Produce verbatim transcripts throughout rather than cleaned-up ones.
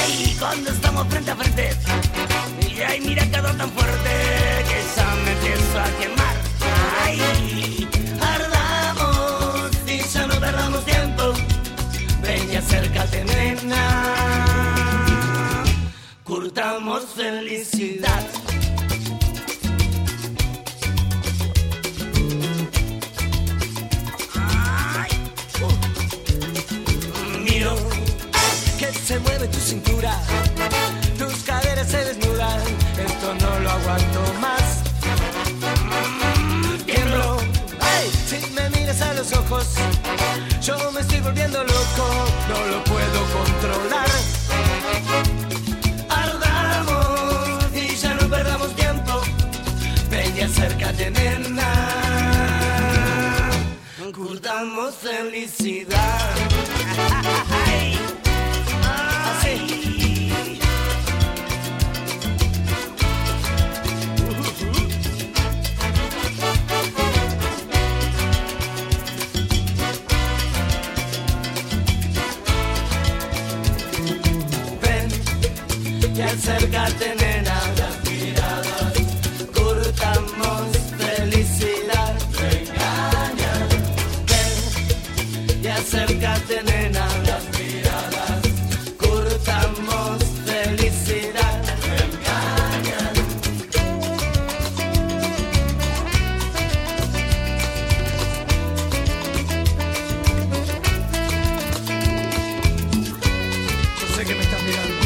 Ay, cuando estamos frente a frente. Y ay, mira que tan fuerte que ya me empiezo a quemar. Ay, ardamos y ya no perdamos tiempo. Ven y acércate, nena. Curtamos felicidad. Ay, uh. Miro que se mueve tu cintura, tus caderas se desnudan. Esto no lo aguanto más. Mm, tiemblo. Ay, si me miras a los ojos, yo me estoy volviendo loco. No lo puedo controlar. Ardamos y ya no perdamos tiempo. Ven y acércate, nena. Curtamos felicidad. Ay, así. Y acércate, nena, las miradas, curtamos felicidad. Te engañan. Ven y acércate, nena, las miradas, curtamos felicidad. Te engañan. Yo sé que me estás mirando.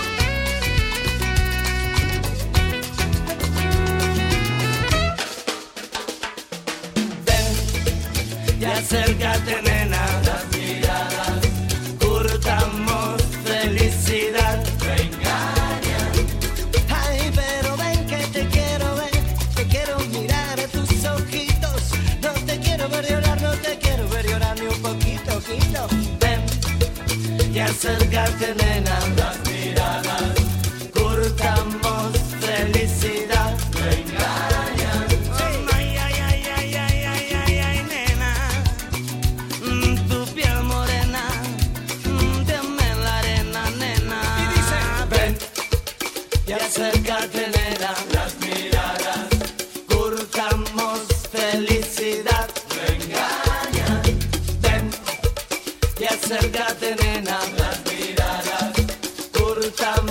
Y acércate, nena, las miradas, curtamos felicidad. Te engañan. Ay, pero ven que te quiero ver, te quiero mirar a tus ojitos. No te quiero ver llorar, no te quiero ver llorar ni un poquito, poquito. Ven y acércate, nena, las miradas, curtamos felicidad. Te engañan. Ay, ay, ay, ay, ay, ay, ay, ay, nena. Mm, tu piel morena, mm, dame la arena, nena. Y dice, ven y acércate, nena, las miradas, curtamos felicidad. Te engañan. Ven y acércate, nena, las miradas, curtamos